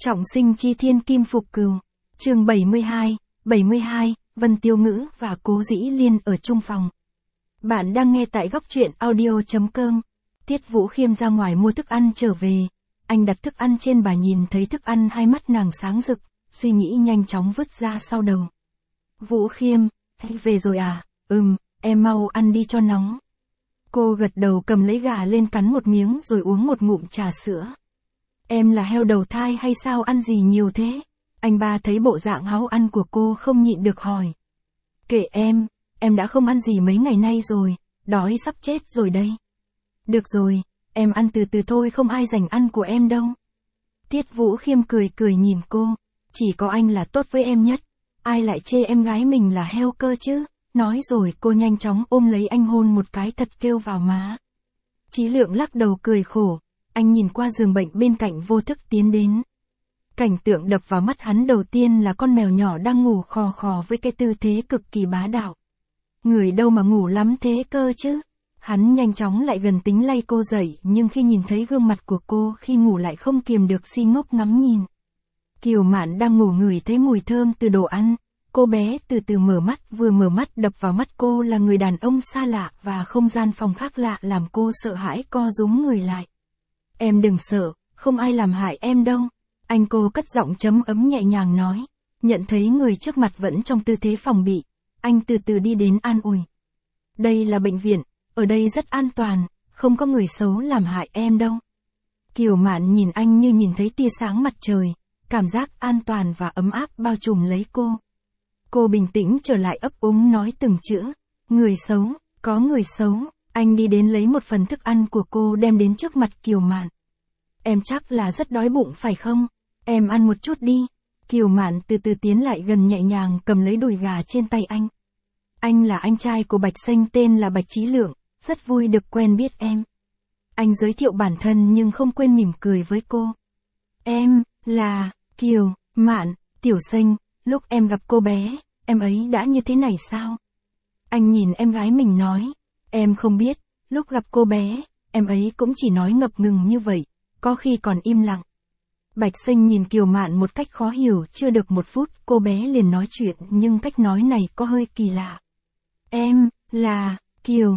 Trọng sinh chi thiên kim phục cừu. Chương 72, Vân Tiêu Ngữ và Cố Dĩ Liên ở chung phòng. Bạn đang nghe tại góc truyện audio.com. Tiết Vũ Khiêm ra ngoài mua thức ăn trở về. Anh đặt thức ăn trên bàn, nhìn thấy thức ăn hai mắt nàng sáng rực, suy nghĩ nhanh chóng vứt ra sau đầu. Vũ Khiêm, về rồi à? Em mau ăn đi cho nóng. Cô gật đầu cầm lấy gà lên cắn một miếng rồi uống một ngụm trà sữa. Em là heo đầu thai hay sao ăn gì nhiều thế? Anh ba thấy bộ dạng háu ăn của cô không nhịn được hỏi. Kệ em đã không ăn gì mấy ngày nay rồi, đói sắp chết rồi đây. Được rồi, em ăn từ từ thôi, không ai giành ăn của em đâu. Tiết Vũ Khiêm cười nhìn cô, chỉ có anh là tốt với em nhất, ai lại chê em gái mình là heo cơ chứ? Nói rồi cô nhanh chóng ôm lấy anh hôn một cái thật kêu vào má. Chí Lượng lắc đầu cười khổ, anh nhìn qua giường bệnh bên cạnh vô thức tiến đến. Cảnh tượng đập vào mắt hắn đầu tiên là con mèo nhỏ đang ngủ khò khò với cái tư thế cực kỳ bá đạo. Người đâu mà ngủ lắm thế cơ chứ? Hắn nhanh chóng lại gần tính lay cô dậy, nhưng khi nhìn thấy gương mặt của cô khi ngủ lại không kiềm được si ngốc ngắm nhìn. Kiều Mạn đang ngủ ngửi thấy mùi thơm từ đồ ăn. Cô bé từ từ mở mắt, vừa mở mắt đập vào mắt cô là người đàn ông xa lạ và không gian phòng khác lạ làm cô sợ hãi co rúm người lại. Em đừng sợ, không ai làm hại em đâu. Anh cô cất giọng chấm ấm nhẹ nhàng nói. Nhận thấy người trước mặt vẫn trong tư thế phòng bị, anh từ từ đi đến an ủi. Đây là bệnh viện, ở đây rất an toàn, không có người xấu làm hại em đâu. Kiều Mạn nhìn anh như nhìn thấy tia sáng mặt trời, cảm giác an toàn và ấm áp bao trùm lấy cô. Cô bình tĩnh trở lại ấp úng nói từng chữ. Người xấu, có người xấu. Anh đi đến lấy một phần thức ăn của cô đem đến trước mặt Kiều Mạn. Em chắc là rất đói bụng phải không? Em ăn một chút đi. Kiều Mạn từ từ tiến lại gần nhẹ nhàng cầm lấy đùi gà trên tay anh. Anh là anh trai của Bạch Xanh, tên là Bạch Chí Lượng, rất vui được quen biết em. Anh giới thiệu bản thân nhưng không quên mỉm cười với cô. Em, là, Kiều Mạn, Tiểu Xanh, lúc em gặp cô bé, em ấy đã như thế này sao? Anh nhìn em gái mình nói, em không biết, lúc gặp cô bé, em ấy cũng chỉ nói ngập ngừng như vậy, có khi còn im lặng. Bạch Xanh nhìn Kiều Mạn một cách khó hiểu, chưa được một phút cô bé liền nói chuyện, nhưng cách nói này có hơi kỳ lạ. Em, là, Kiều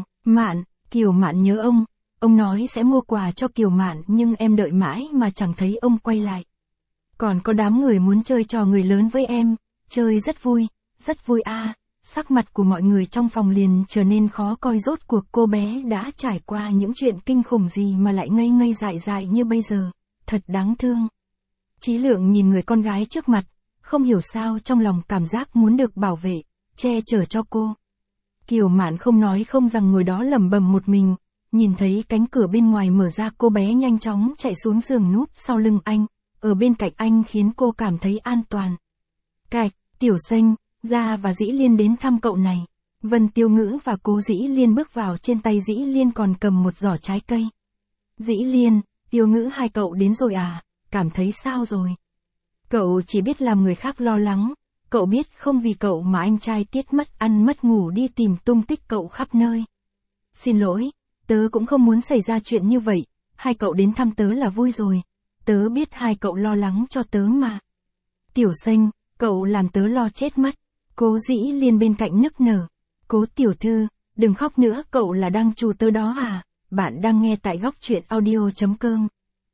Mạn nhớ ông nói sẽ mua quà cho Kiều Mạn nhưng em đợi mãi mà chẳng thấy ông quay lại. Còn có đám người muốn chơi trò người lớn với em, chơi rất vui à. Sắc mặt của mọi người trong phòng liền trở nên khó coi, rốt cuộc cô bé đã trải qua những chuyện kinh khủng gì mà lại ngây dại như bây giờ, thật đáng thương. Chí Lượng nhìn người con gái trước mặt, không hiểu sao trong lòng cảm giác muốn được bảo vệ, che chở cho cô. Kiều Mạn không nói không rằng ngồi đó lẩm bẩm một mình, nhìn thấy cánh cửa bên ngoài mở ra, cô bé nhanh chóng chạy xuống giường núp sau lưng anh, ở bên cạnh anh khiến cô cảm thấy an toàn. Cạch, Tiểu Xanh, Gia và Dĩ Liên đến thăm cậu này. Vân Tiêu Ngữ và Cố Dĩ Liên bước vào, trên tay Dĩ Liên còn cầm một giỏ trái cây. Dĩ Liên, Tiêu Ngữ, hai cậu đến rồi à, cảm thấy sao rồi? Cậu chỉ biết làm người khác lo lắng, cậu biết không, vì cậu mà anh trai Tiết mất ăn mất ngủ đi tìm tung tích cậu khắp nơi. Xin lỗi, tớ cũng không muốn xảy ra chuyện như vậy, hai cậu đến thăm tớ là vui rồi, tớ biết hai cậu lo lắng cho tớ mà. Tiểu Xanh, cậu làm tớ lo chết mất. Cố Dĩ Liên bên cạnh nức nở. Cố tiểu thư, đừng khóc nữa, cậu là đang trù tớ đó à? Bạn đang nghe tại góc truyện audio.com.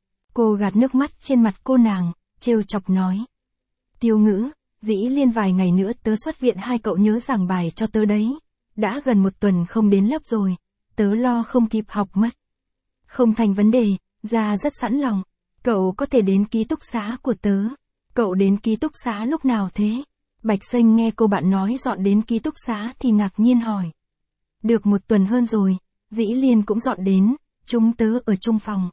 Cô gạt nước mắt trên mặt cô nàng, trêu chọc nói. Tiêu Ngữ, Dĩ Liên, vài ngày nữa tớ xuất viện, hai cậu nhớ giảng bài cho tớ đấy. Đã gần một tuần không đến lớp rồi, tớ lo không kịp học mất. Không thành vấn đề, Gia rất sẵn lòng. Cậu có thể đến ký túc xá của tớ. Cậu đến ký túc xá lúc nào thế? Bạch Xanh nghe cô bạn nói dọn đến ký túc xá thì ngạc nhiên hỏi. Được một tuần hơn rồi, Dĩ Liên cũng dọn đến, chúng tớ ở chung phòng.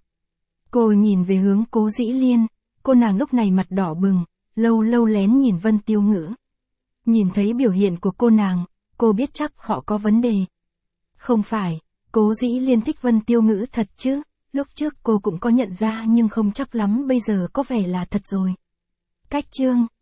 Cô nhìn về hướng Cố Dĩ Liên, cô nàng lúc này mặt đỏ bừng, lâu lén nhìn Vân Tiêu Ngữ. Nhìn thấy biểu hiện của cô nàng, cô biết chắc họ có vấn đề. Không phải, Cố Dĩ Liên thích Vân Tiêu Ngữ thật chứ, lúc trước cô cũng có nhận ra nhưng không chắc lắm, bây giờ có vẻ là thật rồi. Cách chương